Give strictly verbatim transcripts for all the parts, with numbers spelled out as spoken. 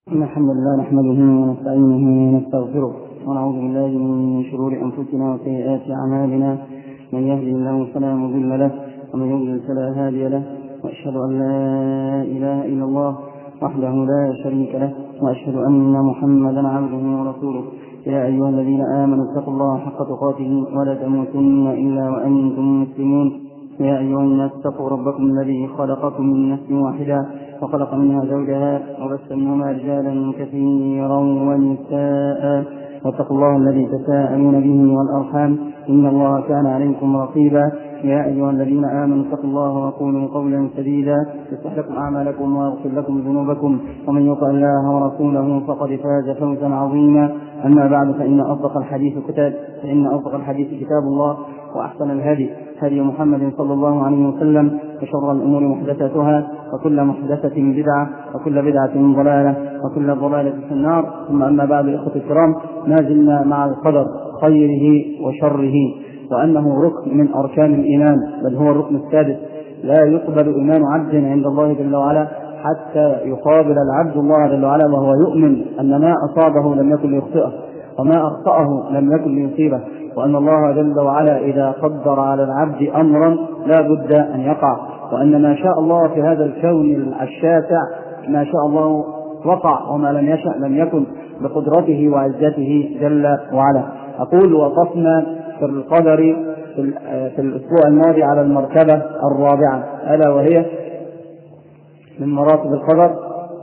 إن الحمد لله نحمده ونستعينه ونستغفره ونعوذ بالله من شرور أنفسنا وسيئات أعمالنا. من يهده الله فلا مضل له ومن يضلل فلا هادي له، وأشهد أن لا إله إلا الله وحده لا شريك له، وأشهد أن محمدا عبده ورسوله. يا أيها الذين آمنوا اتقوا الله حق تقاته ولا تموتن إلا وأنتم مسلمون. يا أيها الناس اتقوا ربكم الذي خلقكم من نفس واحدة وخلق منها زوجها وبث منهما رجالا كثيرا ونساء، واتقوا الله الذي تساءلون به والأرحام إن الله كان عليكم رقيبا. يا أيها الذين آمنوا اتقوا الله وقولوا قولا سديدا يصلح لكم أعمالكم ويغفر لكم ذنوبكم، ومن يطع الله ورسوله فقد فاز فوزا عظيما. أما بعد، فإن أصدق الحديث كتاب فإن أصدق الحديث كتاب الله، وأحسن الهدي هدي محمد صلى الله عليه وسلم، وشر الأمور محدثاتها، وكل محدثة بدعة، وكل بدعة ضلالة، وكل ضلالة في النار. ثم أما بعد، إخوة الكرام، ما زلنا مع القدر خيره وشره، وأنه ركن من أركان الإيمان، بل هو الركن السادس. لا يقبل إيمان عبد عند الله جل وعلا حتى يقابل العبد الله جل وعلا وهو يؤمن أن ما أصابه لم يكن ليخطئه، وما أخطأه لم يكن ليصيبه، وأن الله جل وعلا إذا قدر على العبد أمرا لا بد أن يقع، وأن ما شاء الله في هذا الكون الشاسع ما شاء الله وقع، وما لم يشأ لم يكن، بقدرته وعزته جل وعلا. أقول وقفنا في القدر في الأسبوع الماضي على المرتبة الرابعة، ألا وهي من مراتب القدر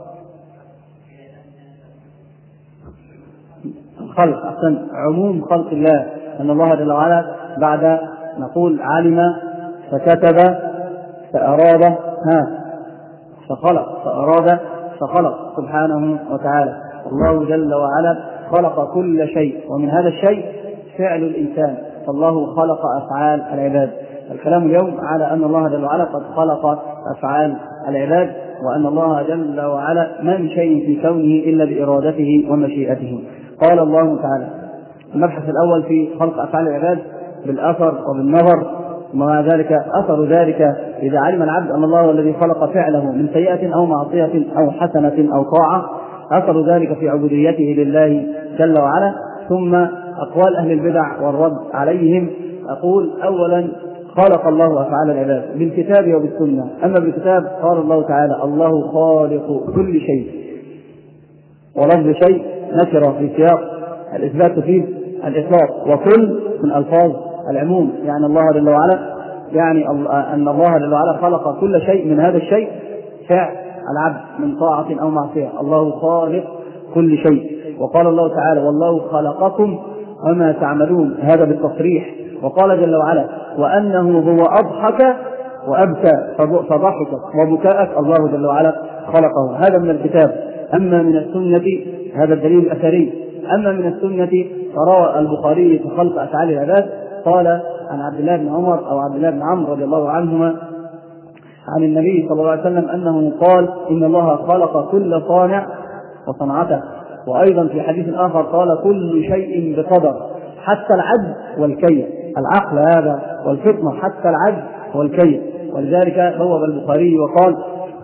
الخلق، أحسن عموم خلق الله، أن الله جل وعلا بعد نقول علم فكتب فأراد ها فخلق فأراد فخلق سبحانه وتعالى. الله جل وعلا خلق كل شيء، ومن هذا الشيء فعل الإنسان، فالله خلق أفعال العباد. الكلام اليوم على أن الله جل وعلا قد خلق أفعال العباد، وأن الله جل وعلا ما من شيء في كونه إلا بإرادته ومشيئته. قال الله تعالى: المبحث الأول في خلق أفعال العباد بالأثر وبالنظر، ومع ذلك أثر ذلك إذا علم العبد أن الله الذي خلق فعله من سيئة أو معصية أو حسنة أو طاعة، أثر ذلك في عبوديته لله جل وعلا. ثم أقوال أهل البدع والرد عليهم. أقول أولا: خلق الله أفعال العباد بالكتاب وبالسنة. أما بالكتاب قال الله تعالى: الله خالق كل شيء، ولفظ شيء نكرة في سياق الإثبات تفيد الإطلاق، وكل من ألفاظ العموم، يعني الله جل وعلا يعني أن الله جل وعلا خلق كل شيء، من هذا الشيء فعل العبد من طاعة أو معصية. الله خالق كل شيء. وقال الله تعالى: والله خلقكم وما تعملون، هذا بالتصريح. وقال جل وعلا: وأنه هو أضحك وأبكى فضحك وبكاءك، الله جل وعلا خلقه. هذا من الكتاب. أما من السنة هذا الدليل الأثري. أما من السنة فروى البخاري في خلق أفعال العباد، قال عن عبد الله بن عمر أو عبد الله بن عمرو رضي الله عنهما عن النبي صلى الله عليه وسلم أنه قال: إن الله خلق كل صانع وصنعته. وأيضا في حديث آخر قال: كل شيء بقدر حتى العجز والكي، العقل هذا والفطنة حتى العجز والكي. ولذلك بوب البخاري وقال: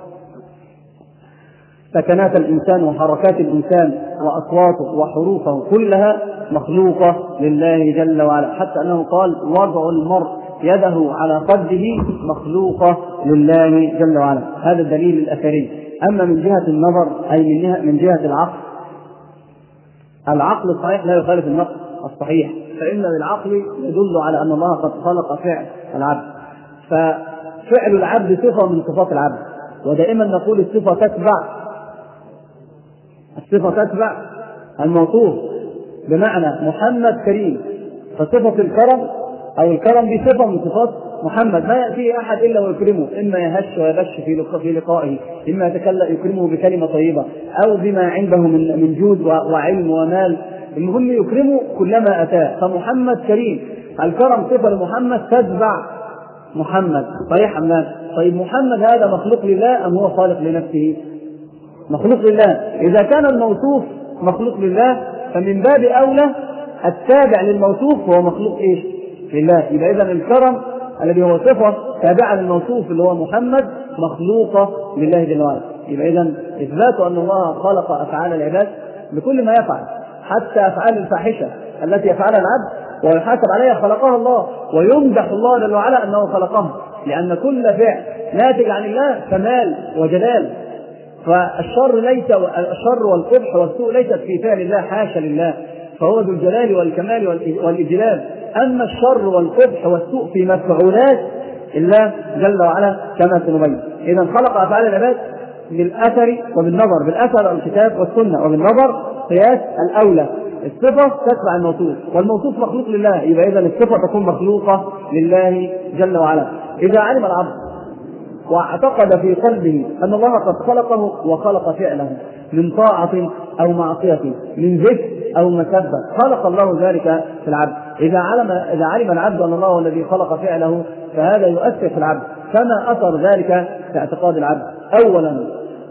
سكنات الإنسان وحركات الإنسان وأصواته وحروفه كلها مخلوقة لله جل وعلا، حتى أنه قال: وضع المرء يده على خده مخلوقة لله جل وعلا. هذا الدليل الأثري. أما من جهة النظر أي من جهة العقل، العقل الصحيح لا يخالف النقل الصحيح، فإن بالعقل يدل على أن الله قد خلق فعل العبد، ففعل العبد صفة من صفات العبد. ودائما نقول الصفة تتبع الصفة تتبع الموصوف، بمعنى محمد كريم، فصفة الكرم أو الكرم دي صفة من صفات محمد، ما يأتي أحد إلا ويكرمه، إما يهش ويبش في لقائه، إما يتكلم يكرمه بكلمة طيبة أو بما عنده من من جود وعلم ومال، المهم يكرمه كلما أتاه. فمحمد كريم، الكرم صفة لمحمد تتبع محمد. صحيح أم لا؟ طيب محمد هذا مخلوق لله أم هو خالق لنفسه؟ مخلوق لله. إذا كان الموصوف مخلوق لله فمن باب أولى التابع للموصوف هو مخلوق إيش؟ لله. يبقى إذن الكرم الذي هو صفة تابعة للموصوف اللي هو محمد مخلوقة لله جل وعلا. يبقى إذن إثبات أن الله خلق أفعال العباد بكل ما يفعل، حتى أفعال الفاحشة التي يفعلها العبد ويحاسب عليها خلقها الله، ويمدح الله جل وعلا أنه خلقها، لأن كل فعل ناتج عن الله كمال وجلال. فالشر ليس الشر والقبح والسوء ليست في فعل الله، حاشا لله، فهو ذو الجلال والكمال والإجلال. أما الشر والقبح والسوء في مفعولات الله جل وعلا كما سنبين. إذا خلق أفعال العباد بالأثر وبالنظر، بالأثر الكتاب والسنة، وبالنظر قياس الأولى. الصفة تتبع الموصوف، والموصوف مخلوق لله، يبقى إذا الصفة تكون مخلوقة لله جل وعلا. إذا علم العبد واعتقد في قلبه أن الله قد خلقه وخلق فعله من طاعة أو معصية، من ذكر أو مسبة، خلق الله ذلك في العبد. إذا علم إذا علم العبد أن الله هو الذي خلق فعله، فهذا يؤثر في العبد. كما أثر ذلك في اعتقاد العبد. أولا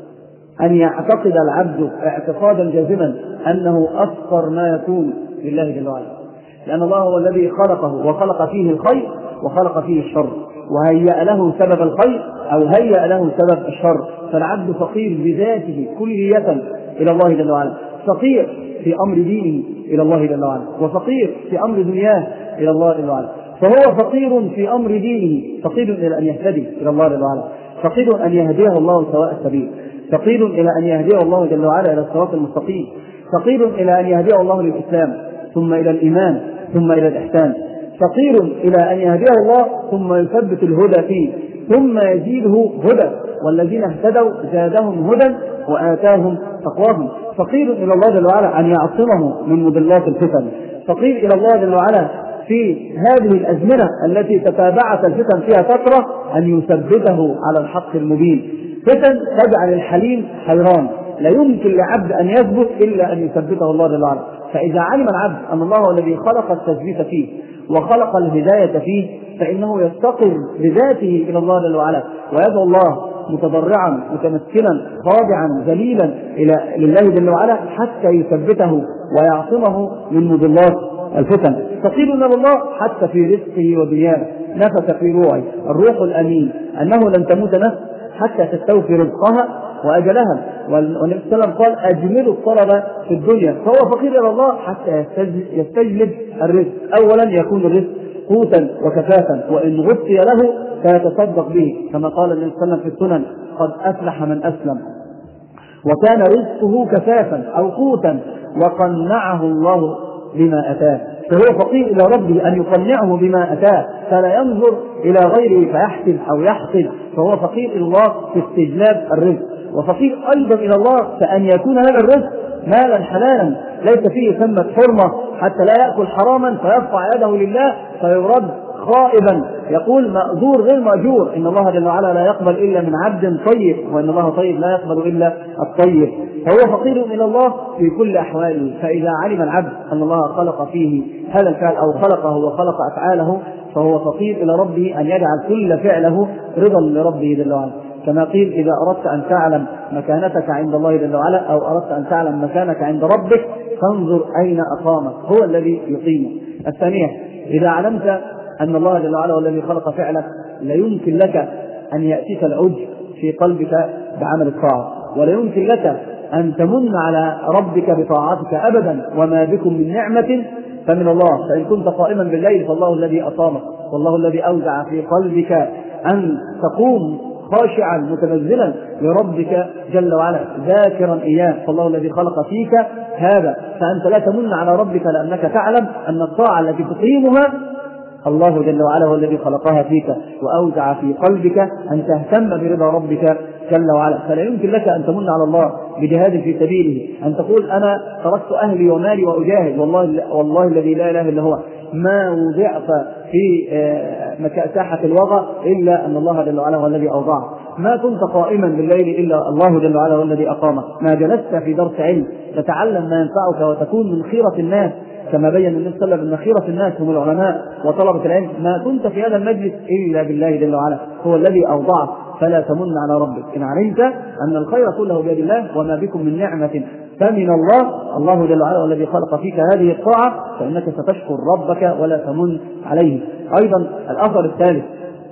أن يعتقد العبد اعتقادا جازما أنه أفقر ما يكون لله جل وعلا، لأن الله هو الذي خلقه وخلق فيه الخير وخلق فيه الشر، وهيأ له سبب الخير أو هيأ له سبب الشر. فالعبد فقير بذاته كلية إلى الله جل وعلا، فقير في أمر دينه إلى الله جل وعلا، وفقير في أمر دنياه إلى الله جل وعلا. فهو فقير في أمر دينه، فقير إلى أن يهتدي إلى الله جل وعلا، فقير أن يهديه الله سواء السبيل، فقير إلى أن يهديه الله جل وعلا إلى الصراط المستقيم، فقير إلى أن يهديه الله للإسلام، ثم إلى الإيمان، ثم إلى الإحسان، فقير إلى أن يهديه الله ثم يثبت الهدى فيه، ثم يزيده هدى، والذين اهتدوا زادهم هدى وآتاهم تقواهم. فقير إلى الله جل وعلا أن يعصمه من مضلات الفتن، فقير إلى الله جل وعلا في هذه الأزمنة التي تتابعت الفتن فيها فترة أن يثبته على الحق المبين. فتن تجعل الحليم حيران، لا يمكن لعبد أن يثبت إلا أن يثبته الله جل وعلا. فإذا علم العبد أن الله هو الذي خلق التثبيت فيه وخلق الهداية فيه، فإنه يفتقر بذاته إلى الله جل وعلا، ويدعو الله متضرعا متمثلا خاضعا ذليلا إلى لله جل وعلا حتى يثبته ويعصمه من مضلات الفتن. فقيل إلى الله حتى في رزقه ودنياه، نفس في روعه الروح الأمين أنه لن تموت نفس حتى تستوفي رزقها وأجلها. والنبي صلى الله عليه وسلم قال أجملوا الطلب في الدنيا. فهو فقير إلى الله حتى يستجلب الرزق. أولا يكون الرزق قوتا وكفافا، وإن غطي له فيتصدق به، كما قال النبي صلى الله عليه وسلم في السنن قد أفلح من أسلم. وكان رزقه كفافا أو قوتا وقنعه الله بما أتاه. فهو فقير إلى ربه أن يقنعه بما أتاه، فلا ينظر إلى غيره فيحسد أو يحقد. فهو فقير إلى الله في استجلاب الرزق، وفقير أيضا إلى الله فأن يكون هذا الرزق مالا حلالا ليس فيه ثمة حرمة، حتى لا يأكل حراما فيرفع يده لله فيرد خائبا، يقول مأجور غير مأجور. إن الله جل وعلا لا يقبل إلا من عبد طيب، وإن الله طيب لا يقبل إلا الطيب. فهو فقير إلى الله في كل أحواله. فإذا علم العبد أن الله خلق فيه هذا الفعل أو خلقه وخلق أفعاله، فهو فقير إلى ربه أن يجعل كل فعله رضا لربه جل وعلا. كما قيل إذا أردت أن تعلم مكانتك عند الله جل وعلا أو أردت أن تعلم مكانك عند ربك فانظر أين أقامك، هو الذي يقيمك. الثانية إذا علمت أن الله جل وعلا هو الذي خلق فعلك، لا يمكن لك أن يأتيك العجب في قلبك بعمل الطاعة، ولا يمكن لك أن تمن على ربك بطاعتك أبدا. وما بكم من نعمة فمن الله، فإن كنت قائما بالليل فالله الذي أقامك، والله الذي أوزع في قلبك أن تقوم خاشعا متنزلا لربك جل وعلا ذاكرا إياه، فالله الذي خلق فيك هذا. فأنت لا تمن على ربك لأنك تعلم أن الطاعة التي تقيمها الله جل وعلا هو الذي خلقها فيك وأوزع في قلبك أن تهتم برضا ربك جل وعلا. فلا يمكن لك أن تمن على الله بجهاد في سبيله، أن تقول أنا تركت أهلي ومالي وأجاهد، والله, والله الذي لا إله إلا هو ما وضعت في ساحة الوضع إلا أن الله جل وعلا هو الذي أوضعه، ما كنت قائما بالليل إلا الله جل وعلا هو الذي أقامك، ما جلست في درس علم تتعلم ما ينفعك وتكون من خيرة الناس، كما بين النبي صلى الله عليه وسلم أن خيرة الناس هم العلماء وطلبة العلم، ما كنت في هذا المجلس إلا بالله جل وعلا هو الذي أوضعك. فلا تمن على ربك إن علمت أن الخير كله بيد الله، وما بكم من نعمة فمن الله، الله جل وعلا الذي خلق فيك هذه الطاعة، فإنك ستشكر ربك ولا تمن عليه. أيضا الأثر الثالث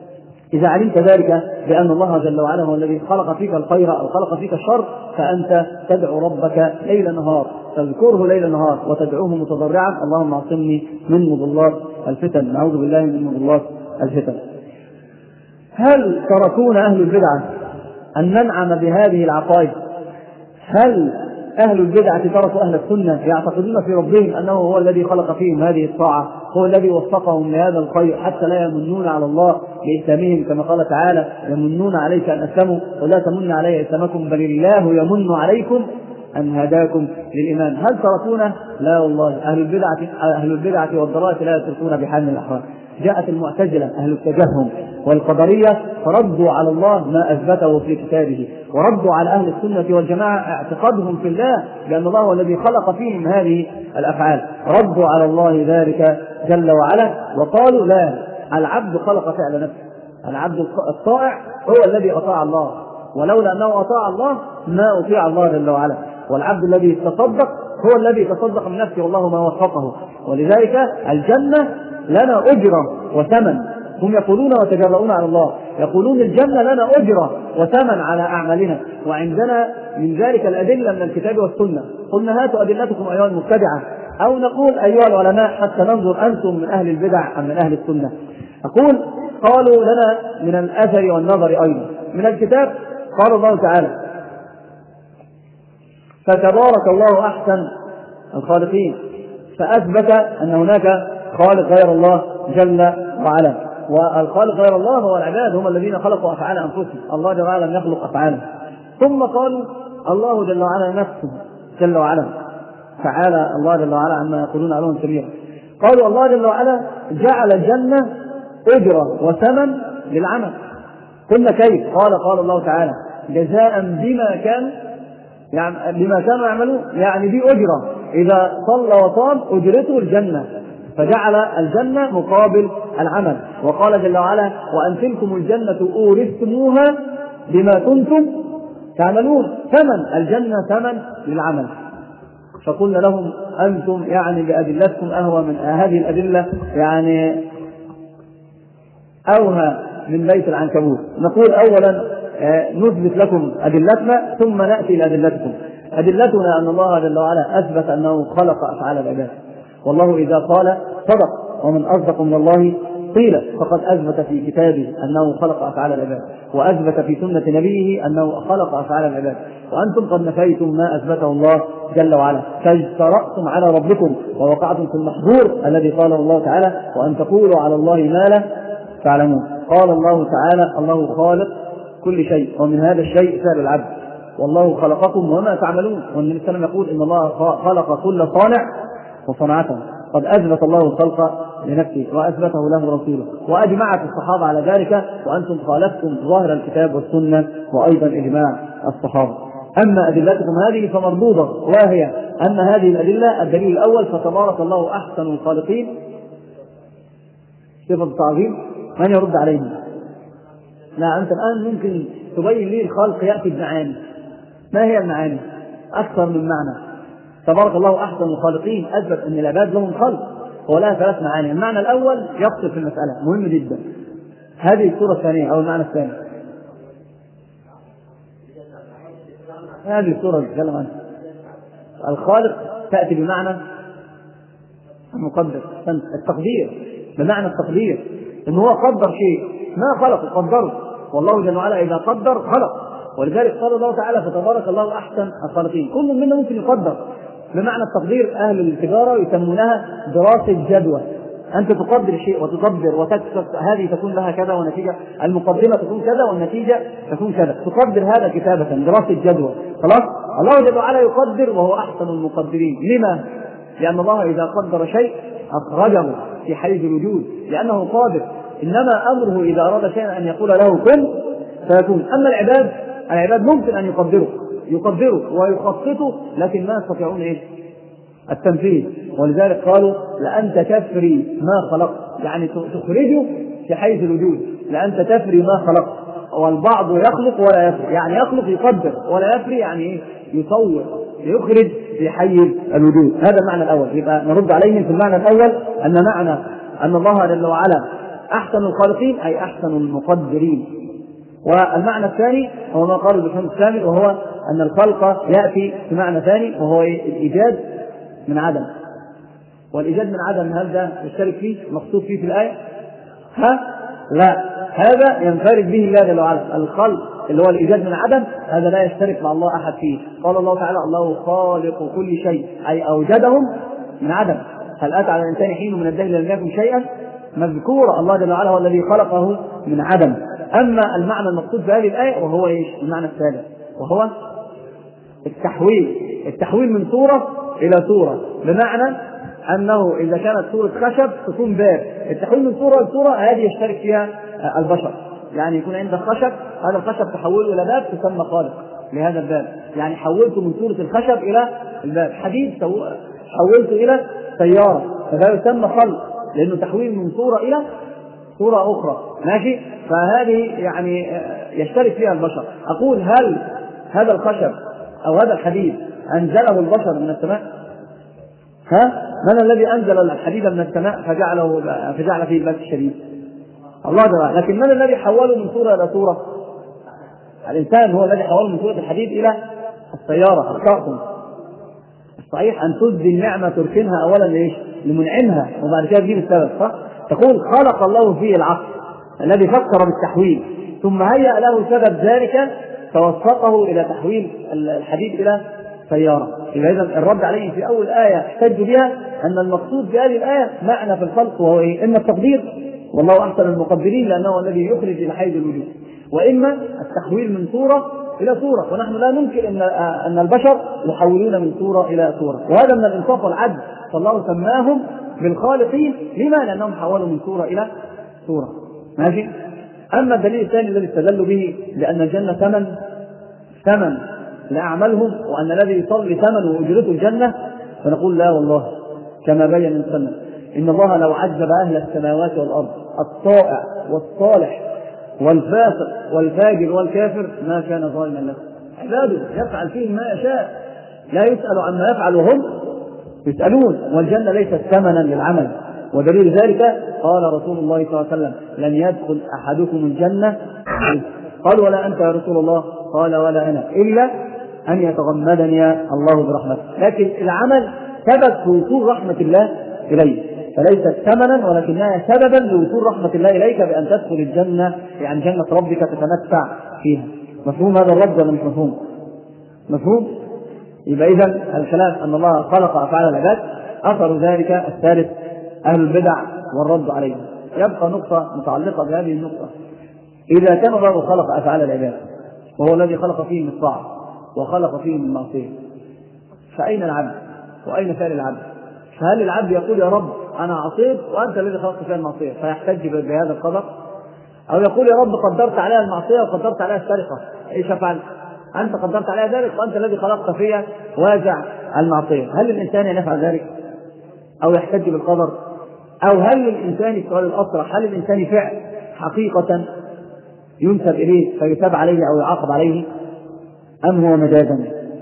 إذا علمت ذلك بأن الله جل وعلا هو الذي خلق فيك الخير أو خلق فيك الشر، فأنت تدعو ربك ليل نهار، تذكره ليل نهار وتدعوه متضرعا: اللهم اعصمني من مضلات الفتن. نعوذ بالله من مضلات الفتن. هل تركونا أهل البدعة أن ننعم بهذه العقائد؟ هل أهل البدعة تركوا أهل السنة يعتقدون في ربهم أنه هو الذي خلق فيهم هذه الطاعة، هو الذي وفقهم لهذا الخير حتى لا يمنون على الله بإسلامهم، كما قال تعالى: يمنون عليك أن أسلموا ولا تمن علي إسلامكم بل الله يمن عليكم أن هداكم للإيمان. هل تركونا؟ لا والله. أهل البدعة أهل البدعة والضلالة لا يتركون بحال من الأحوال. جاءت المعتزلة أهل التجهم والقدرية فردوا على الله ما أثبته في كتابه، وردوا على أهل السنة والجماعة اعتقادهم في الله لأن الله هو الذي خلق فيهم هذه الأفعال، ردوا على الله ذلك جل وعلا وقالوا: لا، العبد خلق فعل نفسه، العبد الطائع هو الذي أطاع الله، ولولا أنه أطاع الله ما أطيع الله جل وعلا، والعبد الذي يتصدق هو الذي يتصدق من نفسه والله ما وفقه. ولذلك الجنة لنا أجرة وثمن. هم يقولون وتجرؤون على الله، يقولون الجنة لنا أجرة وثمن على أعمالنا، وعندنا من ذلك الأدلة من الكتاب والسنة. قلنا: هاتوا أدلتكم أيها المبتدعة، أو نقول: أيها العلماء، حتى ننظر أنتم من أهل البدع أم من أهل السنة. أقول: قالوا لنا من الأثر والنظر أيضا من الكتاب. قال الله تعالى: فتبارك الله أحسن الخالقين، فأثبت أن هناك خالق غير الله جل وعلا، والخالق غير الله هو العباد، هم الذين خلقوا أفعال أنفسهم، الله جل وعلا لم يخلق أفعاله. ثم قالوا: الله جل وعلا نفسه جل وعلا، تعالى الله جل وعلا عما يقولون علوا كبيرا. قالوا: الله جل وعلا جعل الجنة أجرة وثمن للعمل. قلنا: كيف؟ قال قال الله تعالى: جزاء بما كان يعني بما كانوا يعملون، يعني دي أجرة، إذا صلى وصام أجرته الجنة، فجعل الجنة مقابل العمل. وقال جل وعلا: وأن تلكم الجنة أورثتموها بما كنتم تعملون، ثمن الجنة ثمن للعمل. فقلنا لهم: أنتم يعني بأدلتكم أهوى من هذه الأدلة، يعني أوهى من بيت العنكبوت. نقول: أولا نثبت لكم أدلتنا ثم نأتي إلى أدلتكم. أدلتنا أن الله جل وعلا أثبت أنه خلق أفعال العباد، والله إذا قال صدق، ومن أصدق من الله قيل، فقد أثبت في كتابه أنه خلق أفعال العباد، وأثبت في سنة نبيه أنه خلق أفعال العباد. وأنتم قد نفيتم ما أثبته الله جل وعلا، فاجترأتم على ربكم ووقعتم في المحظور الذي قاله الله تعالى: وأن تقولوا على الله ما لا تعلمون. قال الله تعالى: الله خالق كل شيء، ومن هذا الشيء فعل العبد، والله خلقكم وما تعملون. والنبي صلى الله عليه وسلم يقول: إن الله خلق كل صانع وصنعته. قد أثبت الله الخلق لنفسه وأثبته له رسوله، وأجمعت الصحابة على ذلك، وأنتم خالفتم ظاهر الكتاب والسنة وأيضا إجماع الصحابة. أما أدلتكم هذه فمردودة، وهي أن هذه الأدلة: الدليل الأول: فتبارك الله أحسن الخالقين، صفة التعظيم. من يرد عليهم؟ لا، أنت الآن ممكن تبين لي الخلق يأتي بمعاني. ما هي المعاني؟ أكثر من معنى. تبارك الله أحسن الخالقين أثبت أن العباد لهم خلق، ولها ثلاث معاني. المعنى الأول يفصل في المسألة، مهم جدا. هذه الصورة الثانية أو المعنى الثاني، هذه الصورة نتكلم عنها. الخالق تأتي بمعنى المقدر، التقدير، بمعنى التقدير، إن هو قدر شيء ما خلق، قدره، والله جل وعلا إذا قدر خلق. ولذلك قال الله تعالى: فتبارك الله أحسن الخالقين. كل منا ممكن يقدر بمعنى التقدير. أهل التجارة يسمونها دراسة جدوى، أنت تقدر شيء وتقدر وتكتب هذه تكون لها كذا، ونتيجة المقدمة تكون كذا والنتيجة تكون كذا، تقدر هذا كتابة، دراسة جدوى. خلاص، الله جل وعلا يقدر وهو أحسن المقدرين. لما؟ لأن الله إذا قدر شيء أخرجه في حيز الوجود، لأنه قادر. إنما أمره إذا أراد شيئا أن يقول له كن فيكون. أما العباد العباد ممكن أن يقدروا يقدروا ويخططوا، لكن ما يستطيعون إيه؟ التنفيذ. ولذلك قالوا: لأنت تفري ما خلق، يعني تخرجه في حيز الوجود، لأنت تفري ما خلق. والبعض يخلق ولا يفري، يعني يخلق يقدر، ولا يفري يعني إيه؟ يصور، يخرج في حيز الوجود. هذا المعنى الأول. يبقى نرد عليهم في المعنى الأول أن معنى أن الله جل وعلا أحسن الخالقين أي أحسن المقدرين. والمعنى الثاني هو ما قاله الإمام الكامل، وهو أن الخلق يأتي بمعنى ثاني وهو الإيجاد من عدم. والإيجاد من عدم هل ده يشترك فيه مقصود فيه في الآية؟ ها؟ لا، هذا ينفرد به الله جل وعلا. الخلق اللي هو الإيجاد من عدم هذا لا يشترك مع الله أحد فيه. قال الله تعالى الله خالق كل شيء أي أوجدهم من عدم. هل أتى على الإنسان حين من الدهر لم يكن شيئا مذكورا؟ الله جل وعلا هو الذي خلقه من عدم. أما المعنى المقصود في هذه الآية وهو إيش؟ المعنى الثالث وهو التحويل. التحويل من صورة إلى صورة، بمعنى أنه إذا كانت صورة خشب تكون باب. التحويل من صورة لصورة هذه يشترك فيها البشر، يعني يكون عندك خشب، هذا الخشب تحوله إلى باب تسمى خالق لهذا الباب، يعني حولته من صورة الخشب إلى الباب. حديد حولته إلى سيارة، فهذا يسمى خلق لأنه تحويل من صورة إلى صورة أخرى. ماشي؟ فهذه يعني يشترك فيها البشر. أقول هل هذا الخشب أو هذا الحديد أنزله البشر من السماء؟ ها؟ من الذي أنزل الحديد من السماء فجعله فجعل فيه البأس الشديد؟ الله جل. لكن من الذي حوله من صورة إلى صورة؟ الإنسان هو الذي حوله من صورة الحديد إلى السيارة. أخطأتم. الصحيح أن تزدي النعمة تركنها أولا ليش؟ لمنعمها وبعد كده تجيب السبب. صح؟ تقول خلق الله فيه العقل الذي فكر بالتحويل ثم هيأ له سبب ذلك توفقه إلى تحويل الحديد إلى سيارة. إذا الرد عليه في أول آية احتج بها أن المقصود في هذه الآية معنى في الخلق وهو إيه؟ إما التقدير والله أحسن المقدرين لأنه الذي يخرج إلى حيز الوجود، وإما التحويل من صورة إلى صورة. ونحن لا ننكر أن أن البشر يحولون من صورة إلى صورة، وهذا من الإنصاف والعدل، فالله سماهم بالخالقين. لما؟ لأنهم حولوا من صورة إلى صورة. ماشي؟ أما الدليل الثاني الذي استدلوا به لأن الجنة ثمن ثمن لأعمالهم وأن الذي يصلي ثمن وأجرته الجنة، فنقول لا والله كما بين السنة إن الله لو عذب أهل السماوات والأرض الطائع والصالح والفاسق والفاجر والكافر ما كان ظالما له. عباده يفعل فيهم ما يشاء لا يسأل عما يفعل وهم يسألون، والجنة ليست ثمنا للعمل. ودليل ذلك قال رسول الله صلى الله عليه وسلم لن يدخل أحدكم الجنة، قال ولا أنت يا رسول الله؟ قال ولا أنا، إلا أن يتغمدني الله برحمته. لكن العمل سبب لوصول رحمة الله إليه، فليست ثمنا ولكنها سببا لوصول رحمة الله إليك بأن تدخل الجنة، يعني جنة ربك تتمتع فيها. مفهوم هذا الرد ولا مش مفهوم؟ مفهوم؟ يبقى إذن الكلام أن الله خلق أفعال العباد أثر ذلك الثالث أهل البدع والرد عليهم. يبقى نقطة متعلقة بهذه النقطة. إذا كان الله خلق أفعال العباد وهو الذي خلق فيهم الطاعة وخلق فيهم المعصية، فأين العبد وأين فعل العبد؟ فهل العبد يقول يا رب أنا عصيت وأنت الذي خلقت فيها المعصية فيحتج بهذا القدر، أو يقول يا رب قدرت عليها المعصية وقدرت عليها السرقة إيش أفعل؟ أنت قدرت عليها ذلك وأنت الذي خلقت فيها واجع المعصية. هل الإنسان يفعل ذلك أو يحتج بالقدر؟ أو هل للإنسان السؤال الأصرح هل الإنسان فعل حقيقة ينسب إليه فيتاب عليه أو يعاقب عليه، أم هو مجازا؟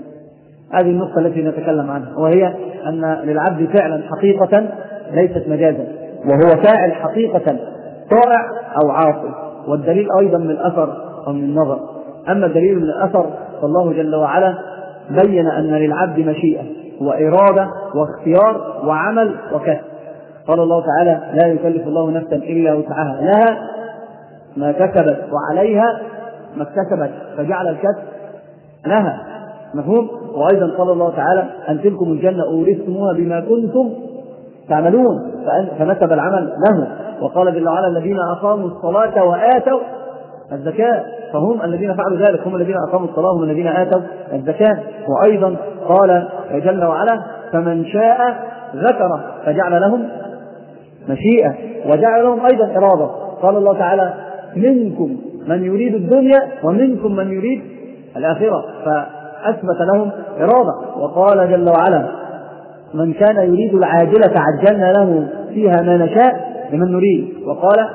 هذه النقطة التي نتكلم عنها، وهي أن للعبد فعلا حقيقة ليست مجازا، وهو فاعل حقيقة طائع أو عاصي. والدليل أيضا من الأثر أو من النظر. أما الدليل من الأثر فالله جل وعلا بين أن للعبد مشيئة وإرادة واختيار وعمل وكسب. قال الله تعالى لا يكلف الله نفسا إلا وسعها لها ما كسبت وعليها ما اكتسبت، فجعل الكسب لها. مفهوم؟ وأيضا قال الله تعالى أن تلكم الجنة أورثتموها بما كنتم تعملون، فنسب العمل له. وقال جل وعلا الذين أقاموا الصلاة وآتوا الزكاة، فهم الذين فعلوا ذلك هم الذين أقاموا الصلاة هم الذين آتوا الزكاة. وأيضا قال جل وعلا فمن شاء ذكره فجعل لهم مشيئة وجعل لهم أيضا إرادة. قال الله تعالى منكم من يريد الدنيا ومنكم من يريد الآخرة، فأثبت لهم إرادة. وقال جل وعلا من كان يريد العاجلة عجلنا له فيها ما نشاء لمن نريد. وقال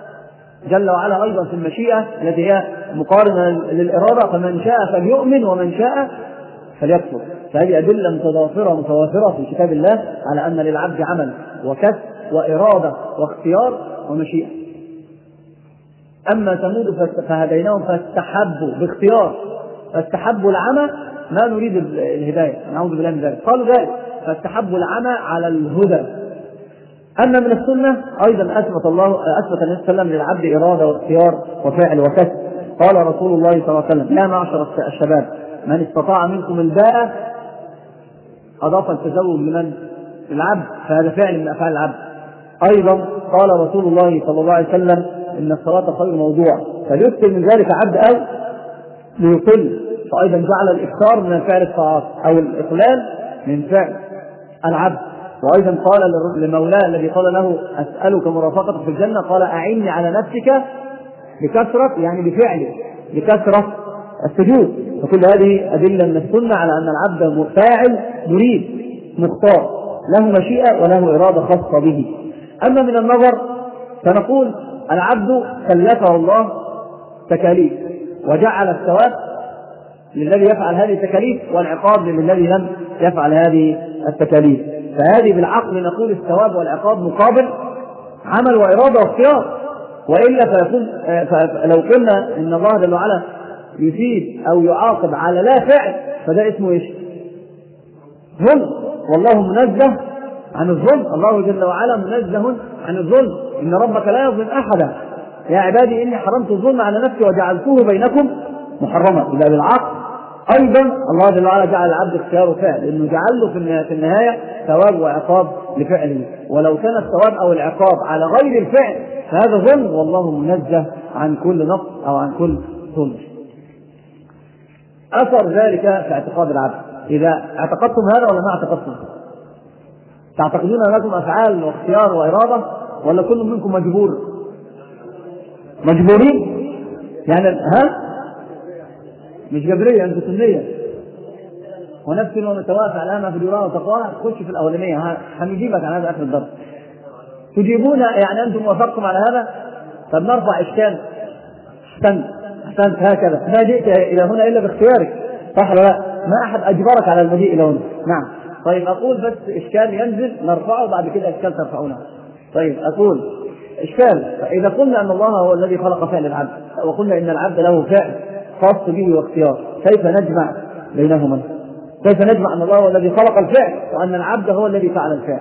جل وعلا أيضا في المشيئة التي هي مقارنة للإرادة فمن شاء فليؤمن ومن شاء فليكفر. فهذه أدلة متضافرة متوافرة في كتاب الله على أن للعبد عمل وكسب وإرادة واختيار ومشيئة. أما ثمود فهديناهم فاستحبوا باختيار، فاستحبوا العمى، ما نريد الهداية، نعوذ بالله من ذلك، قالوا ذلك فاستحبوا العمى على الهدى. أما من السنة أيضا أثبت الله أثبت النبي صلى الله عليه وسلم للعبد إرادة واختيار وفعل وكسب. قال رسول الله صلى الله عليه وسلم: يا معشر الشباب من استطاع منكم الباءة، أضاف التزوج لمن؟ العبد، فهذا فعل من أفعال العبد. أيضا قال رسول الله صلى الله عليه وسلم: إن الصلاة خير موضوع، فليكثر من ذلك عبد أو ليقل، فأيضا جعل الإكثار من فعل الطاعات أو الإقلال من فعل العبد. وأيضا قال لمولاه الذي قال له: أسألك مرافقتك في الجنة، قال: أعني على نفسك بكثرة، يعني بفعله، بكثرة السجود. فكل هذه أدلة من السنة على أن العبد فاعل مريد مختار، له مشيئة وله إرادة خاصة به. أما من النظر فنقول: العبد كلفه الله تكاليف، وجعل الثواب للذي يفعل هذه التكاليف والعقاب للذي لم يفعل هذه التكاليف. فهذه بالعقل نقول الثواب والعقاب مقابل عمل وإرادة واختيار، وإلا فيكون لو قلنا إن الله جل وعلا يفيد أو يعاقب على لا فعل فده اسمه إيش؟ ظلم، والله منزه عن الظلم، الله جل وعلا منزه عن الظلم. إن ربك لا يظلم أحدا، يا عبادي إني حرمت الظلم على نفسي وجعلته بينكم محرما. إذا بالعقل أيضا الله جل وعلا جعل العبد اختيار وفعل، لأنه جعل له في النهاية ثواب وعقاب لفعله، ولو كان الثواب أو العقاب على غير الفعل فهذا ظلم، والله منزه عن كل نقص أو عن كل ظلم. أثر ذلك في اعتقاد العبد. إذا اعتقدتم هذا ولا ما اعتقدتم؟ تعتقدون لكم أفعال واختيار وإرادة ولا كل منكم مجبور؟ مجبورين يعني، ها؟ مش جبرية، أنت سنية. ونفس ومتوافع علامة في الوراء وتقواها، تخش في الأولانية، هنجيبك على هذا آخر الدرس. تجيبون يعني أنتم وافقتم على هذا؟ طب نرفع إشكال. أحسنت أحسنت هكذا، ما جئت إلى هنا إلا باختيارك، صح ولا لا؟ ما أحد أجبرك على المجيء إلى هنا. نعم. طيب أقول بس إشكال ينزل نرفعه، بعد كده إشكال ترفعونه. طيب أقول إشكال، فإذا قلنا أن الله هو الذي خلق فعل العبد، وقلنا إن العبد له فعل خاص به واختيار، كيف نجمع بينهما؟ كيف نجمع أن الله هو الذي خلق الفعل وأن العبد هو الذي فعل الفعل؟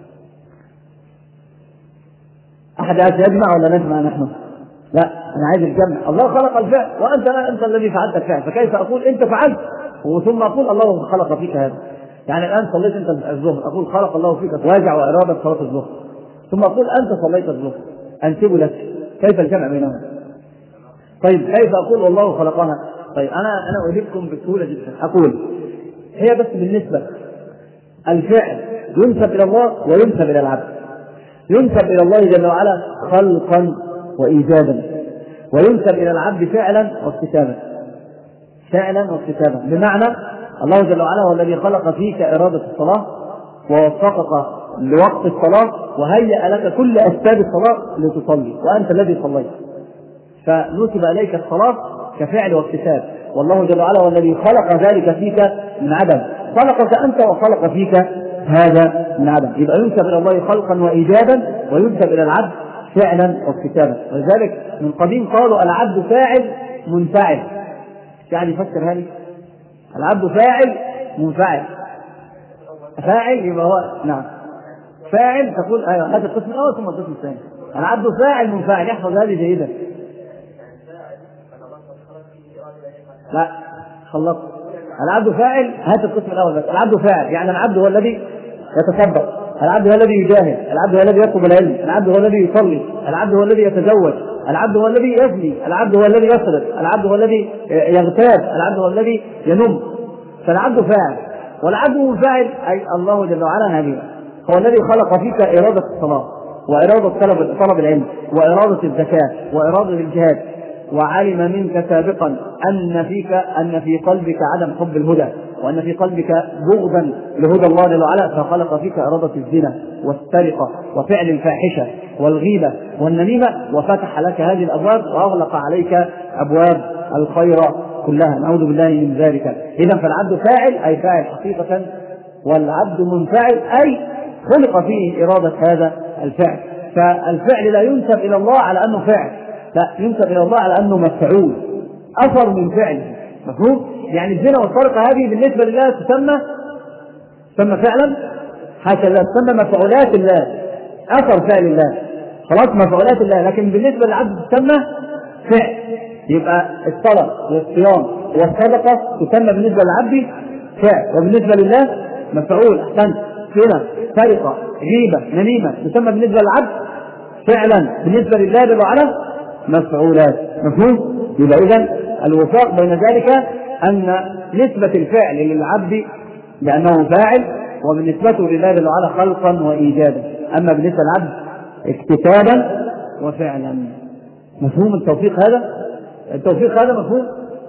أحد عايز يجمع ولا نجمع نحن؟ لا، أنا عايز الجمع. الله خلق الفعل وأنت لا، أنت الذي فعلت الفعل، فكيف أقول أنت فعلت وثم أقول الله خلق فيك هذا؟ يعني الآن صليت أنت الظهر، أقول خلق الله فيك واجع وإرادة صلاة الظهر، ثم أقول أنت صليت الظهر أنسب لك، كيف الجمع بينهما؟ طيب كيف أقول والله خلقها؟ طيب أنا أنا أجيبكم بسهولة جدا، أقول هي بس بالنسبة الفعل ينسب إلى الله وينسب إلى العبد. ينسب إلى الله جل وعلا خلقا وإيجادا، وينسب إلى العبد فعلا واكتسابا، فعلا واكتسابا، بمعنى الله جل وعلا هو الذي خلق فيك إرادة الصلاة ووفقك لوقت الصلاة وهيأ لك كل أسباب الصلاة لتصلي، وأنت الذي صليت، فنسب إليك الصلاة كفعل واكتساب، والله جل وعلا هو الذي خلق ذلك فيك من عدم، خلقك أنت وخلق فيك هذا من عدم. يبقى ينسب إلى الله خلقا وإيجابا، وينسب إلى العبد فعلا واكتسابا. ولذلك من قديم قالوا العبد فاعل منفعل. يعني يفسر هذه العبد فاعل منفعل، فاعل يبقى هو نعم فاعل، تقول ايوه هذا القسم الاول ثم القسم الثاني. العبد فاعل منفعل، يحفظ هذه جيدا. لا خلصت، العبد فاعل، هذا القسم الاول بس. العبد فاعل يعني العبد هو الذي يتصدق، العبد هو الذي يجاهد، العبد هو الذي يطلب العلم، العبد هو الذي يصلي، العبد هو الذي يتزوج، العبد هو الذي يزني، العبد هو الذي يصرف، العبد هو الذي يغتاب، العبد هو الذي ينم. فالعبد فاعل، والعبد منفعل أي الله جل وعلا هذه هو الذي خلق فيك إرادة الصلاة وإرادة طلب طلب العلم وإرادة الزكاة وإرادة الجهاد، وعلم منك سابقا أن فيك أن في قلبك عدم حب الهدى، وأن في قلبك بغضا لهدى الله جل وعلا، فخلق فيك إرادة الزنا والسرقة وفعل الفاحشة والغيبة والنميمة، وفتح لك هذه الأبواب وأغلق عليك أبواب الخير كلها، نعوذ بالله من ذلك. إذا فالعبد فاعل أي فاعل حقيقة، والعبد منفعل أي خلق فيه إرادة هذا الفعل. فالفعل لا ينسب إلى الله على أنه فعل، لا، ينسب إلى الله على أنه مفعول، أثر من فعله. مفهوم؟ يعني الزنا والسرقة هذه بالنسبة لله تسمى تسمى فعلا حتى لا تسمى مفعولات الله، أثر فعل الله، خلاص مفعولات الله. لكن بالنسبة للعبد تسمى فعل. يبقى الصلاة والصيام والصدقة تسمى بالنسبة للعبد فعل، وبالنسبة لله مفعول. أحسنت. زنا، سرقة، غيبة، نميمة تسمى بالنسبة للعبد فعلا، بالنسبة لله جل وعلا مفعولات. مفهوم؟ يبقى إذن الوفاق بين ذلك أن نسبة الفعل للعبد بأنه فاعل، وبالنسبة لله جل وعلا خلقا وإيجادا، أما بالنسبة للعبد اكتسابا وفعلا. مفهوم التوفيق هذا؟ التوفيق هذا مفهوم؟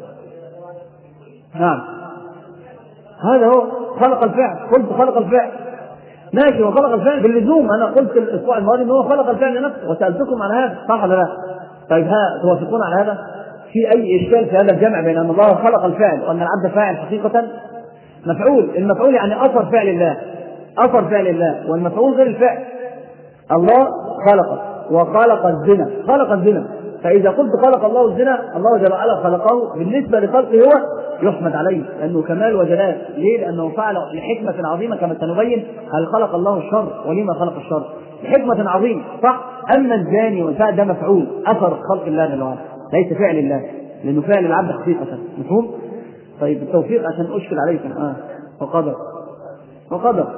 نعم، هذا هو خلق الفعل. قلت خلق الفعل ماشي، وخلق الفعل باللزوم. أنا قلت الأسبوع الماضي أنه خلق الفعل لنفسه وسألتكم عن هذا، صح ولا لا؟ طيب ها توافقون على هذا؟ في أي إشكال في هذا الجمع بين أن الله خلق الفعل وأن العبد فاعل حقيقة؟ مفعول، المفعول يعني أثر فعل الله، أثر فعل الله، والمفعول غير الفعل. الله خلق وخلق الزنا، خلق الزنا. فإذا قلت خلق الله الزنا، الله جل وعلا خلقه، بالنسبة لخلقه هو يحمد عليه لأنه كمال وجلال. ليه؟ لأنه فعل لحكمة عظيمة كما سنبين. هل خلق الله الشر؟ ولما خلق الشر؟ لحكمة عظيمة، صح؟ أما الزاني والفاعل ده مفعول، أثر خلق الله جل وعلا، ليس فعل الله، لأنه فعل العبد حقيقة. مفهوم؟ طيب التوفيق عشان أشكل عليكم. آه وقدر وقدر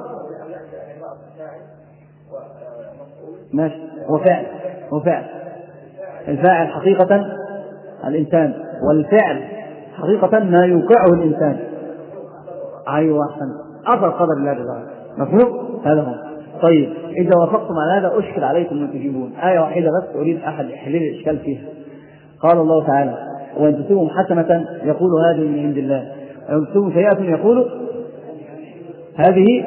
ماشي، هو فعل، هو فعل. الفاعل حقيقة الإنسان، والفعل حقيقة ما يوقعه الإنسان. أيوة أحسن، أثر قدر الله جل وعلا. مفهوم؟ هذا هو. طيب إذا وافقتم على هذا أشكل عليكم أن تجيبون آية واحدة بس أريد أحد يحل لي الإشكال فيها. قال الله تعالى: وإن تصبهم حسنة يقول هذه من عند الله، وإن تصبهم سيئة يقول هذه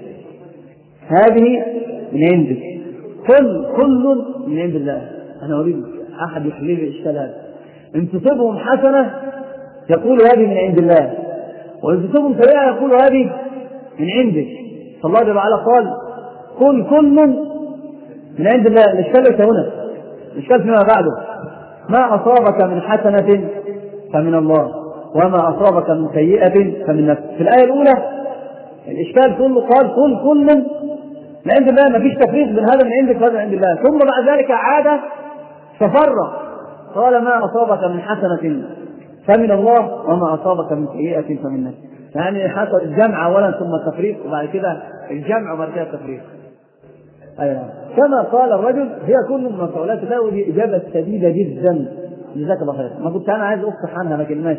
هذه من عندك. كل كل من عند الله. أنا أريد أحد يحل لي الإشكال هذا. إن تصبهم حسنة يقول هذه من عند الله، وإن تصبهم سيئة يقول هذه من عندك. فالله جل وعلا قال: كل كل من عند الله. الإشكال ليس هنا، الإشكال فيما بعده. ما أصابك من حسنة فمن الله، وما أصابك من سيئة فمن نفسك. في الآية الأولى الإشكال كله قال كل كل من عند الله، ما فيش تفريق بين هذا من عندك وهذا من عند الله. ثم بعد ذلك عاد ففرق قال: ما أصابك من حسنة فمن الله، وما أصابك من سيئة فمن نفسك. يعني حصل الجمع أولا ثم التفريق، وبعد كده الجمع وبعد كده التفريق. أيوة. كما قال الرجل: هي كل من مفعولات الله. ودي إجابة شديدة جدا، جزاك الله خير. ما كنت أنا عايز أفتح عنها لكن ماشي.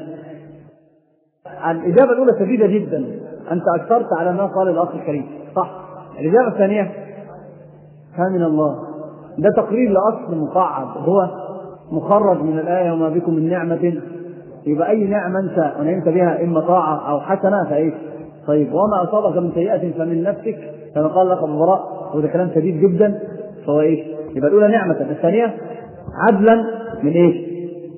الإجابة الأولى شديدة جدا، أنت أكثرت على ما قال الأخ الكريم، صح. الإجابة الثانية فمن الله، ده تقرير لأصل مقعد هو مخرج من الآية: وما بكم من نعمة. يبقى أي نعمة أنت ونعمت بها إما طاعة أو حسنة فإيه؟ طيب وما أصابك من سيئة فمن نفسك، كما قال لك البراء، وده كلام شديد جدا. فهو إيش؟ يبقى الأولى نعمة، الثانية عدلا من إيش؟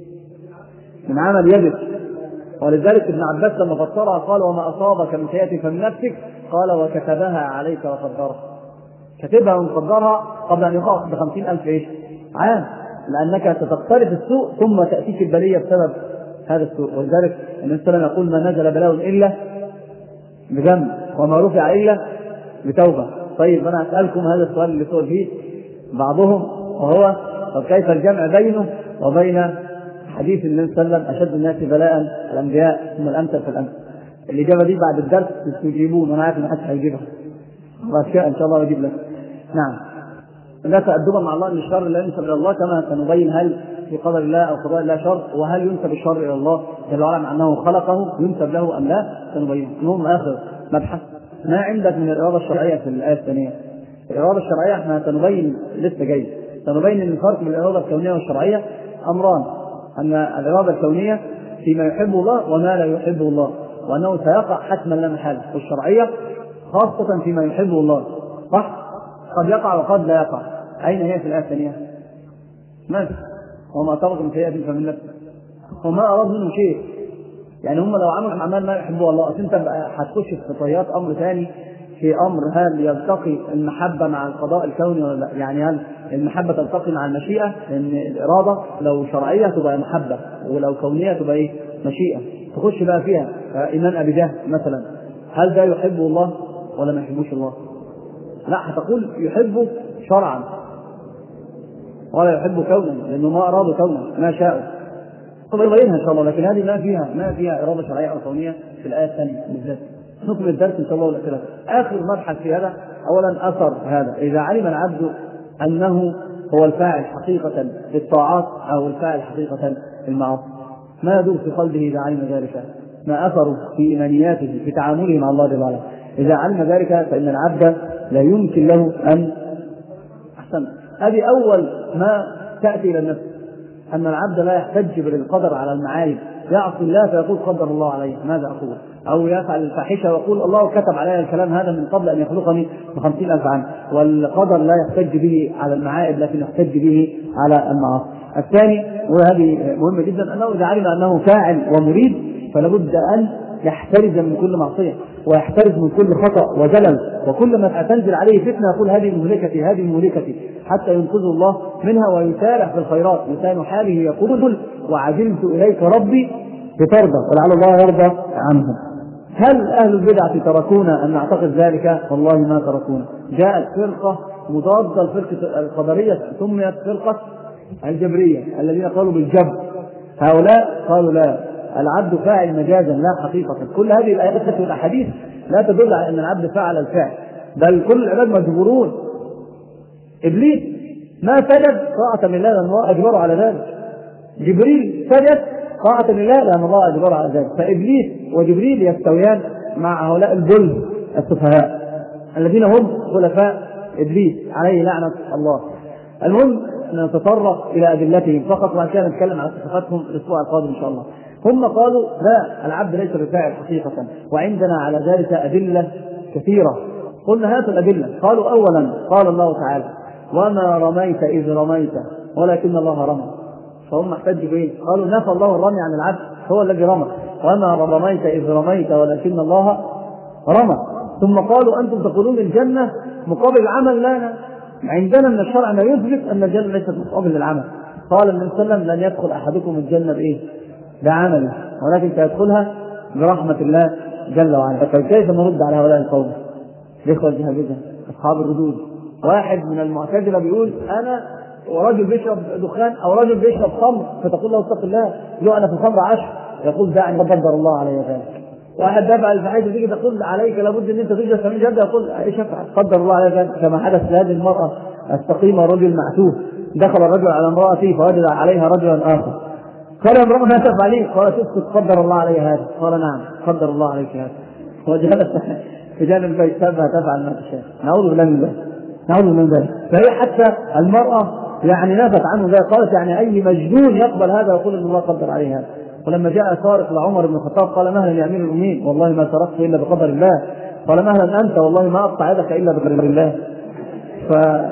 من عمل يدك. ولذلك ابن عباس لما فسرها قال: وما أصابك من سيئة فمن نفسك، قال: وكتبها عليك وقدرها. كتبها ومقدرها قبل أن يقع بخمسين ألف إيش؟ عام، لأنك ستقترف السوء ثم تأتيك البلية بسبب هذا السوء. ولذلك النبي صلى الله عليه وسلم يقول: ما نزل بلاء إلا بذنب، وما رفع إلا بتوبة. طيب أنا أسألكم هذا السؤال اللي سئل فيه بعضهم، وهو: طب كيف الجمع بينه وبين حديث النبي صلى الله عليه وسلم: أشد الناس بلاء الأنبياء ثم الأمثل فالأمثل؟ الإجابة دي بعد الدرس تستجيبون، وأنا عارف إن محدش هيجيبها، إن شاء الله يجيب لك. نعم. لا تأدبا مع الله، ان الشر لا ينسب الى الله، كما سنبين هل في قدر الله او قضاء الله شر، وهل ينسب الشر الى الله جل وعلا مع انه خلقه ينسب له ام لا، سنبين. المهم اخر مبحث: ما عندك من الاراده الشرعيه في الايه الثانيه؟ الاراده الشرعيه احنا سنبين لسه جاي، سنبين ان الفرق بين الاراده الكونيه والشرعيه امران: ان الاراده الكونيه فيما يحبه الله وما لا يحبه الله، وانه سيقع حتما لا محاله، والشرعيه خاصه فيما يحبه الله، صح؟ قد يقع وقد لا يقع. أين هي في الآية الثانية؟ ماذا؟ وما أصابك من سيئة فمن نفسك، وما أراد منه شيء. يعني هم لو عملوا أعمال ما يحبوا الله، أنت هتخش في طيات أمر ثاني في أمر هل يلتقي المحبة مع القضاء الكوني ولا لا؟ يعني هل المحبة تلتقي مع المشيئة؟ لأن الإرادة لو شرعية تبقى محبة، ولو كونية تبقى إيه؟ مشيئة. تخش بقى فيها إيمان أبي جهل مثلا، هل ده يحبه الله ولا ما يحبوش الله؟ لا، هتقول يحبه شرعا ولا يحبه كونا، لأنه ما أرادوا كونا ما شاءوا. طب يبينها إن شاء الله، لكن هذه ما فيها ما فيها إرادة شرعية أو كونية في الآية الثانية بالذات. نكمل الدرس إن شاء الله والأسئلة. آخر مبحث في هذا، أولا أثر هذا، إذا علم العبد أنه هو الفاعل حقيقة في الطاعات أو الفاعل حقيقة في المعاصي، ما يدور في قلبه إذا علم ذلك؟ ما أثره في إيمانياته في تعامله مع الله جل وعلا؟ إذا علم ذلك فإن العبد لا يمكن له أن أحسن. هذه أول ما تأتي إلى النفس، أن العبد لا يحتج بالقدر على المعايب، يعصي الله فيقول قدر الله عليه ماذا أقول، أو يفعل الفاحشة ويقول الله كتب علي الكلام هذا من قبل أن يخلقني بخمسين ألف عام. والقدر لا يحتج به على المعائب لكن يحتج به على المعاصي. الثاني وهذه مهمة جدا، أنه إذا علم أنه فاعل ومريد فلابد أن يحترز من كل معصية ويحترز من كل خطأ وزلل، وكل ما تنزل عليه فتنة يقول هذه مهلكتي هذه مهلكتي، حتى ينقذه الله منها ويسارع في الخيرات. لسان حاله يقول وعجلت إليك ربي بترضى، ولعل الله يرضى عنهم. هل أهل البدعة تركونا أن نعتقد ذلك؟ والله ما تركونا. جاءت فرقة مضادة الفرقة القدرية سميت فرقة الجبرية الذين قالوا بالجبر، هؤلاء قالوا لا، العبد فاعل مجازا لا حقيقة. كل هذه الآيات والأحاديث لا تدل على أن العبد فعل الفعل، بل كل العباد مجبورون. إبليس ما سجد طاعة لله لأن الله أجبره على ذلك، جبريل سجد طاعة لله لأن الله أجبره على ذلك. فإبليس وجبريل يستويان مع هؤلاء الجل السفهاء الذين هم خلفاء إبليس عليه لعنة الله. المهم نتطرق إلى أدلتهم فقط، وبعد كده نتكلم عن صفاتهم الأسبوع القادم إن شاء الله. هم قالوا لا، العبد ليس بفاعل حقيقة، وعندنا على ذلك أدلة كثيرة. قلنا هاتوا الأدلة. قالوا أولا قال الله تعالى وما رميت إذ رميت ولكن الله رمى، فهم احتجوا بإيه؟ قالوا نفى الله الرمي عن العبد، هو الذي رمى، وما رميت إذ رميت ولكن الله رمى. ثم قالوا أنتم تقولون الجنة مقابل العمل، لا، عندنا من الشرع ما يثبت أن الجنة ليست مقابل العمل. قال النبي صلى الله عليه وسلم لن يدخل أحدكم الجنة بإيه؟ بعمله، ولكن سيدخلها برحمة الله جل وعلا. فكيف نرد على هؤلاء القوم؟ الإخوة الجهابذة أصحاب الردود. واحد من المعتزلة بيقول أنا ورجل بيشرب دخان أو رجل بيشرب خمر، فتقول له اتق الله، له أنا في الخمر عشر، يقول دعني قدر الله علي ذلك. واحد دافع الفحيث تيجي تقول عليك لابد ان انت تجلس من جد، يقول ايش افعل؟ قدر الله على ذلك. كما حدث لهذه المرأة استقيم رجل معتوه، دخل الرجل على امرأته فوجد عليها رجلا آخر، قال امرأة ما تفعلين؟ قالت اسكت قدر الله علي هذا. قال نعم قدر الله عليك هذا، وجلس في جانب البيت سابها تفعل ما تشاء. نعوذ بالله من ذلك، نعوذ من ذلك. فهي حتى المرأة يعني نفت عنه ذلك، قالت يعني أي مجنون يقبل هذا ويقول إن الله قدر عليه هذا. ولما جاء سارق لعمر بن الخطاب قال مهلا يا أمير المؤمنين والله ما سرقت إلا بقدر الله. قال مهلا أنت والله ما أقطع يدك إلا بقدر الله. ف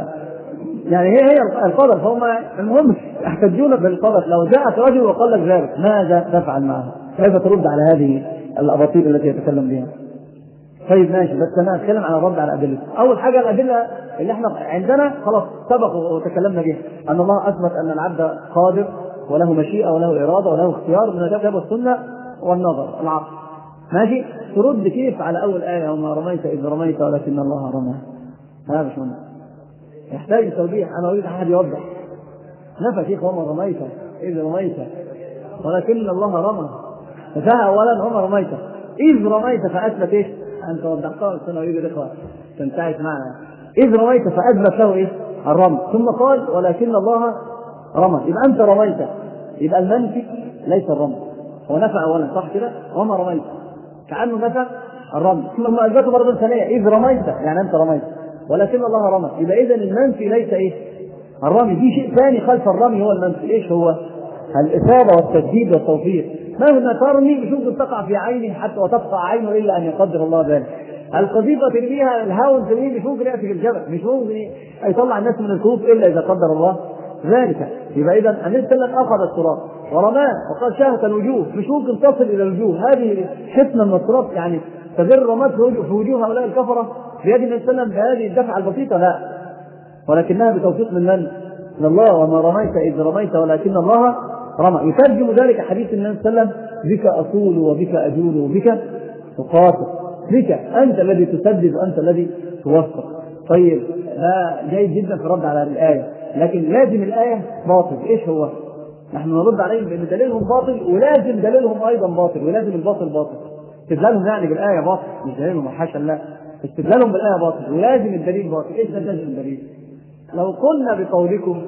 يعني هي هي القدر. فهم المهم يحتجون بالقدر. لو جاءت رجل وقال لك ذلك ماذا تفعل معه؟ كيف ترد على هذه الأباطيل التي يتكلم بها؟ طيب ماشي، بس أنا أتكلم على الرد على الأدلة. أول حاجة الأدلة اللي احنا عندنا خلاص سبق وتكلمنا بها، أن الله أثبت أن العبد قادر وله مشيئة وله إرادة وله اختيار من الكتاب والسنة والنظر العقل. ماشي، ترد كيف على أول آية وما رميت إذ رميت ولكن الله رمى؟ هذا مش مهم، يحتاج توضيح. أنا أريد أحد يوضح. نفى شيخ وما رميت إذ رميت ولكن الله رمى، فجاء أولا وما رميت إذ رميت فأثبت إيش؟ أنت وضحتها بس أنا أريد الإخوة تنتهي معنا. إذ رميت فأثبت له إيش؟ الرمى. ثم قال ولكن الله رمى، يبقى أنت رميت، يبقى المنفي ليس الرمى. هو نفى أولا صح كده وما رميت، كأنه نفى الرمى. ثم أثبته مرة ثانية إذ رميت يعني أنت رميت ولكن الله رمى، يبقى إذن المنفي ليس إيش؟ الرمي. في شيء ثاني خلف الرمي هو المنفي. إيش هو؟ الإصابة والتسديد والتوفيق. مهما ترمي مش ممكن تقع في عينه حتى وتبقى عينه إلا أن يقدر الله ذلك. القذيفة ترميها الهاون ترميه مش ممكن يأتي في الجبل، مش ممكن يطلع الناس من الكهوف إلا إذا قدر الله ذلك. يبقى إذا النبي صلى الله عليه وسلم أخذ التراب ورماه وقال شاهت الوجوه، مش ممكن تصل إلى الوجوه. هذه حسنة من التراب يعني تغير رمات في وجوه هؤلاء الكفرة بيد النبي صلى الله عليه وسلم بهذه الدفعة البسيطة؟ لا، ولكنها بتوفيق من من؟ من الله. وما رميت إذ رميت ولكن الله رمى. يترجم ذلك حديث النبي صلى الله عليه وسلم: بك أصول وبك أجول وبك أقاتل. بك أنت الذي تسدد وأنت الذي توفق. طيب ده جيد جدا في الرد على الآية، لكن لازم الآية باطل. إيش هو؟ نحن نرد عليهم بأن دليلهم باطل، ولازم دليلهم أيضا باطل، ولازم الباطل باطل. استدلالهم يعني بالآية باطل، مش دليلهم حاشا الله، استدلالهم بالآية باطل ولازم الدليل باطل. إيش ده لازم الدليل؟ لو قلنا بقولكم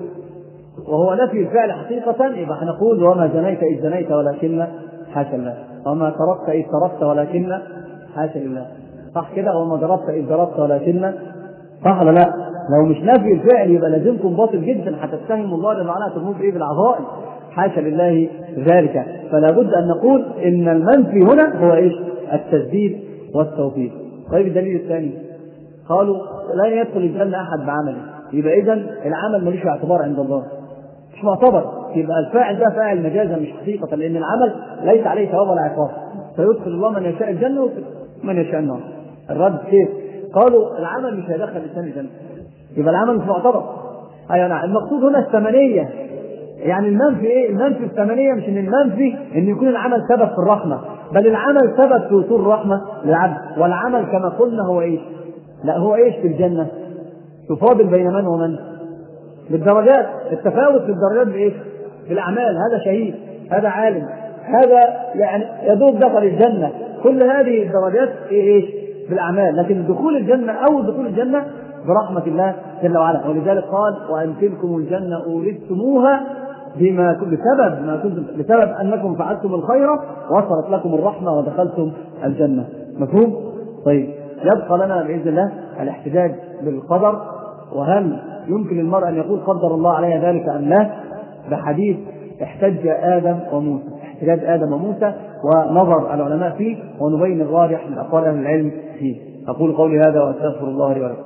وهو نفي الفعل حقيقة يبقى هنقول: وما زنيت إذ زنيت ولكن حاشا الله، وما تركت إذ تركت ولكن حاشا لله. صح كده؟ وما ضربت إذ ضربت ولكن، صح ولا لا؟ لو مش نفي الفعل يبقى لازمكم باطل جدا، هتتهموا الله جل وعلا ترموه بإيه؟ بالعظائم. حاشا لله ذلك. فلا بد أن نقول إن المنفي هنا هو إيش؟ التسديد والتوفيق. طيب الدليل الثاني، قالوا: لا يدخل الجنة أحد بعمله. يبقى إذن العمل ملوش اعتبار عند الله، مش معتبر. يبقى الفاعل ده فاعل مجازا مش حقيقة، لأن العمل ليس عليه ثواب ولا عقاب. فيدخل الله من يشاء الجنة ومن يشاء النار. الرد كيف؟ قالوا: العمل مش هيدخل الإنسان الجنة، يبقى العمل مش معتبر. أيوة نعم. المقصود هنا الثمنية، يعني المنفي إيه؟ المنفي الثمنية، مش إن المنفي إن يكون العمل سبب في الرحمة، بل العمل سبب في وصول الرحمة للعبد. والعمل كما قلنا هو إيش؟ لا هو إيش في الجنة؟ تفاضل بين من ومن؟ بالدرجات. التفاوت في الدرجات بإيش؟ بالأعمال. هذا شهيد، هذا عالم، هذا يعني يدوب دخل الجنة. كل هذه الدرجات إيش؟ بالأعمال. لكن دخول الجنة أو دخول الجنة برحمة الله جل وعلا. ولذلك قال: وأن تلكم الجنة أورثتموها بما بسبب ما كنتم بسبب أنكم فعلتم الخير وصلت لكم الرحمة ودخلتم الجنة. مفهوم؟ طيب يبقى لنا بإذن الله الاحتجاج بالقدر. وهل يمكن المرء أن يقول قدر الله عليها ذلك أم لا؟ بحديث احتج آدم وموسى، احتجاج آدم وموسى، ونظر العلماء فيه، ونبين الراجح من أقوال أهل العلم فيه. أقول قولي هذا وأستغفر الله لي ولكم.